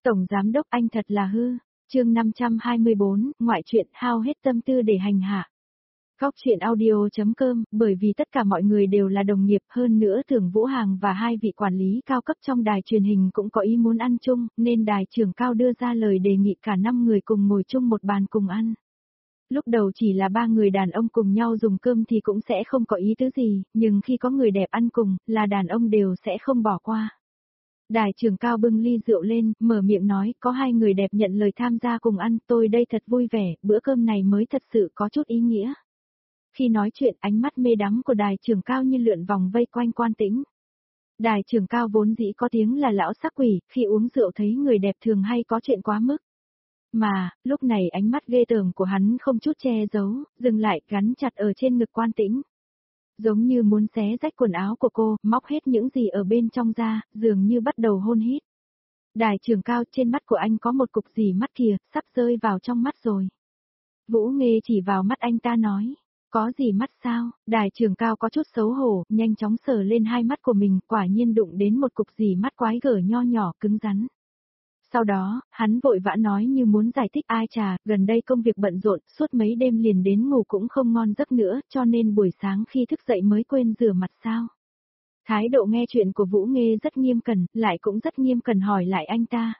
Tổng giám đốc anh thật là hư. Chương 524, ngoại truyện hao hết tâm tư để hành hạ. Góc truyện audio.com, bởi vì tất cả mọi người đều là đồng nghiệp, hơn nữa Tưởng Vũ Hàng và hai vị quản lý cao cấp trong đài truyền hình cũng có ý muốn ăn chung, nên đài trưởng cao đưa ra lời đề nghị cả 5 người cùng ngồi chung một bàn cùng ăn. Lúc đầu chỉ là 3 người đàn ông cùng nhau dùng cơm thì cũng sẽ không có ý tứ gì, nhưng khi có người đẹp ăn cùng, là đàn ông đều sẽ không bỏ qua. Đài trưởng cao bưng ly rượu lên, mở miệng nói, có 2 người đẹp nhận lời tham gia cùng ăn, tôi đây thật vui vẻ, bữa cơm này mới thật sự có chút ý nghĩa. Khi nói chuyện, ánh mắt mê đắm của đài trưởng cao như lượn vòng vây quanh Quan Tĩnh. Đài trưởng cao vốn dĩ có tiếng là lão sắc quỷ, khi uống rượu thấy người đẹp thường hay có chuyện quá mức. Mà, lúc này ánh mắt ghê tởm của hắn không chút che giấu, dừng lại gắn chặt ở trên ngực Quan Tĩnh. Giống như muốn xé rách quần áo của cô, móc hết những gì ở bên trong ra, dường như bắt đầu hôn hít. Đài trưởng cao, trên mắt của anh có một cục gì mắt kìa, sắp rơi vào trong mắt rồi. Vũ Nghê chỉ vào mắt anh ta nói, có gì mắt sao? Đài trưởng cao có chút xấu hổ, nhanh chóng sờ lên hai mắt của mình, quả nhiên đụng đến một cục gì mắt quái gở nho nhỏ cứng rắn. Sau đó, hắn vội vã nói như muốn giải thích, ai chà, gần đây công việc bận rộn, suốt mấy đêm liền đến ngủ cũng không ngon giấc nữa, cho nên buổi sáng khi thức dậy mới quên rửa mặt sao. Thái độ nghe chuyện của Vũ Nghê rất nghiêm cẩn, lại cũng rất nghiêm cẩn hỏi lại anh ta.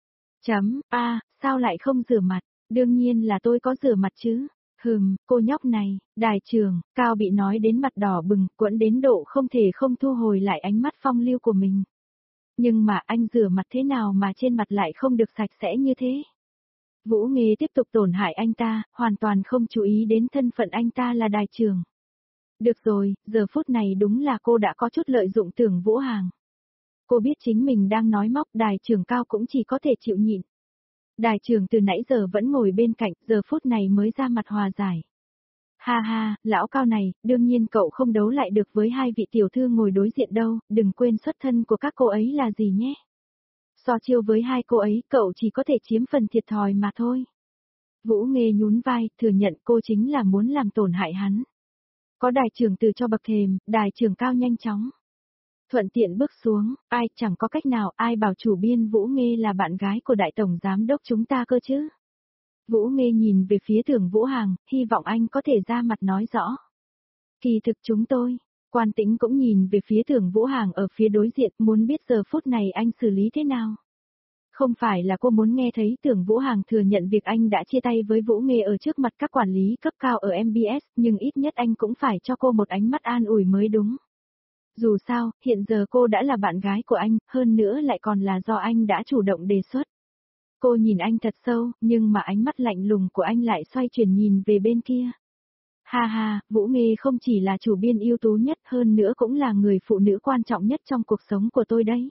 Sao lại không rửa mặt? Đương nhiên là tôi có rửa mặt chứ. Cô nhóc này, đài trưởng, cao bị nói đến mặt đỏ bừng, quẫn đến độ không thể không thu hồi lại ánh mắt phong lưu của mình. Nhưng mà anh rửa mặt thế nào mà trên mặt lại không được sạch sẽ như thế? Vũ Nghê tiếp tục tổn hại anh ta, hoàn toàn không chú ý đến thân phận anh ta là đài trưởng. Được rồi, giờ phút này đúng là cô đã có chút lợi dụng Tưởng Vũ Hàng. Cô biết chính mình đang nói móc, đài trưởng cao cũng chỉ có thể chịu nhịn. Đài trưởng từ nãy giờ vẫn ngồi bên cạnh, giờ phút này mới ra mặt hòa giải. Ha ha, lão cao này, đương nhiên cậu không đấu lại được với hai vị tiểu thư ngồi đối diện đâu, đừng quên xuất thân của các cô ấy là gì nhé. So chiêu với hai cô ấy, cậu chỉ có thể chiếm phần thiệt thòi mà thôi. Vũ Nghê nhún vai, thừa nhận cô chính là muốn làm tổn hại hắn. Có đài trưởng từ cho bậc thềm, đài trưởng cao nhanh chóng. Thuận tiện bước xuống, ai chẳng có cách nào, ai bảo chủ biên Vũ Nghê là bạn gái của đại tổng giám đốc chúng ta cơ chứ. Vũ Nghê nhìn về phía Tưởng Vũ Hàng, hy vọng anh có thể ra mặt nói rõ. Kỳ thực chúng tôi, Quan Tĩnh cũng nhìn về phía Tưởng Vũ Hàng ở phía đối diện, muốn biết giờ phút này anh xử lý thế nào. Không phải là cô muốn nghe thấy Tưởng Vũ Hàng thừa nhận việc anh đã chia tay với Vũ Nghê ở trước mặt các quản lý cấp cao ở MBS, nhưng ít nhất anh cũng phải cho cô một ánh mắt an ủi mới đúng. Dù sao, hiện giờ cô đã là bạn gái của anh, hơn nữa lại còn là do anh đã chủ động đề xuất. Cô nhìn anh thật sâu, nhưng mà ánh mắt lạnh lùng của anh lại xoay chuyển nhìn về bên kia. Ha ha, Vũ Nghê không chỉ là chủ biên ưu tú nhất, hơn nữa cũng là người phụ nữ quan trọng nhất trong cuộc sống của tôi đấy.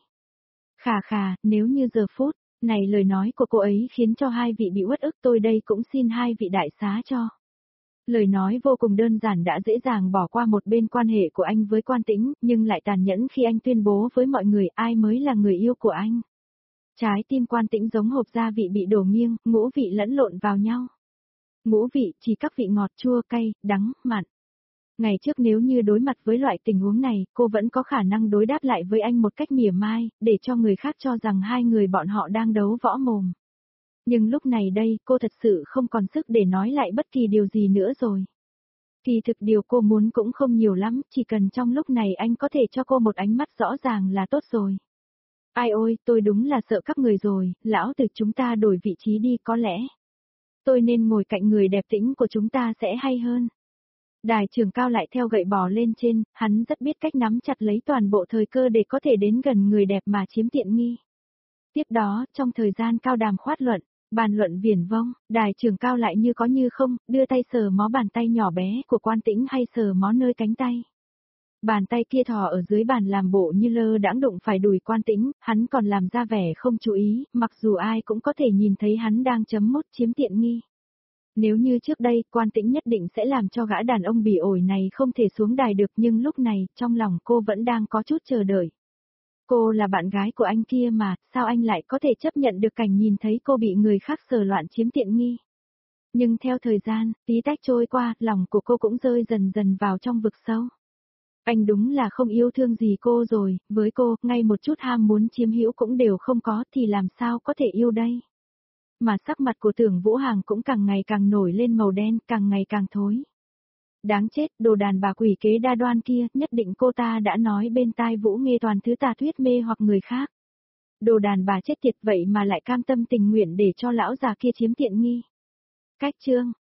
Khà, nếu như giờ phút này lời nói của cô ấy khiến cho hai vị bị uất ức, tôi đây cũng xin hai vị đại xá cho. Lời nói vô cùng đơn giản đã dễ dàng bỏ qua một bên quan hệ của anh với Quan Tĩnh, nhưng lại tàn nhẫn khi anh tuyên bố với mọi người ai mới là người yêu của anh. Trái tim Quan Tĩnh giống hộp gia vị bị đổ nghiêng, ngũ vị lẫn lộn vào nhau. Ngũ vị chỉ các vị ngọt chua cay, đắng, mặn. Ngày trước nếu như đối mặt với loại tình huống này, cô vẫn có khả năng đối đáp lại với anh một cách mỉa mai, để cho người khác cho rằng hai người bọn họ đang đấu võ mồm. Nhưng lúc này đây, cô thật sự không còn sức để nói lại bất kỳ điều gì nữa rồi. Kỳ thực điều cô muốn cũng không nhiều lắm, chỉ cần trong lúc này anh có thể cho cô một ánh mắt rõ ràng là tốt rồi. Ai ôi, tôi đúng là sợ các người rồi, lão tử chúng ta đổi vị trí đi có lẽ. Tôi nên ngồi cạnh người đẹp tĩnh của chúng ta sẽ hay hơn. Đài trưởng cao lại theo gậy bò lên trên, hắn rất biết cách nắm chặt lấy toàn bộ thời cơ để có thể đến gần người đẹp mà chiếm tiện nghi. Tiếp đó, trong thời gian cao đàm khoát luận, bàn luận viển vông, đài trưởng cao lại như có như không, đưa tay sờ mó bàn tay nhỏ bé của Quan Tĩnh hay sờ mó nơi cánh tay. Bàn tay kia thò ở dưới bàn làm bộ như lơ đãng đụng phải đùi Quan Tĩnh, hắn còn làm ra vẻ không chú ý, mặc dù ai cũng có thể nhìn thấy hắn đang chấm mút chiếm tiện nghi. Nếu như trước đây, Quan Tĩnh nhất định sẽ làm cho gã đàn ông bỉ ổi này không thể xuống đài được, nhưng lúc này, trong lòng cô vẫn đang có chút chờ đợi. Cô là bạn gái của anh kia mà, sao anh lại có thể chấp nhận được cảnh nhìn thấy cô bị người khác sờ loạn chiếm tiện nghi? Nhưng theo thời gian, tí tách trôi qua, lòng của cô cũng rơi dần dần vào trong vực sâu. Anh đúng là không yêu thương gì cô rồi, với cô, ngay một chút ham muốn chiếm hữu cũng đều không có thì làm sao có thể yêu đây. Mà sắc mặt của Tưởng Vũ Hàng cũng càng ngày càng nổi lên màu đen, càng ngày càng thối. Đáng chết, đồ đàn bà quỷ kế đa đoan kia, nhất định cô ta đã nói bên tai Vũ nghe toàn thứ tà thuyết mê hoặc người khác. Đồ đàn bà chết tiệt vậy mà lại cam tâm tình nguyện để cho lão già kia chiếm tiện nghi. Cách chương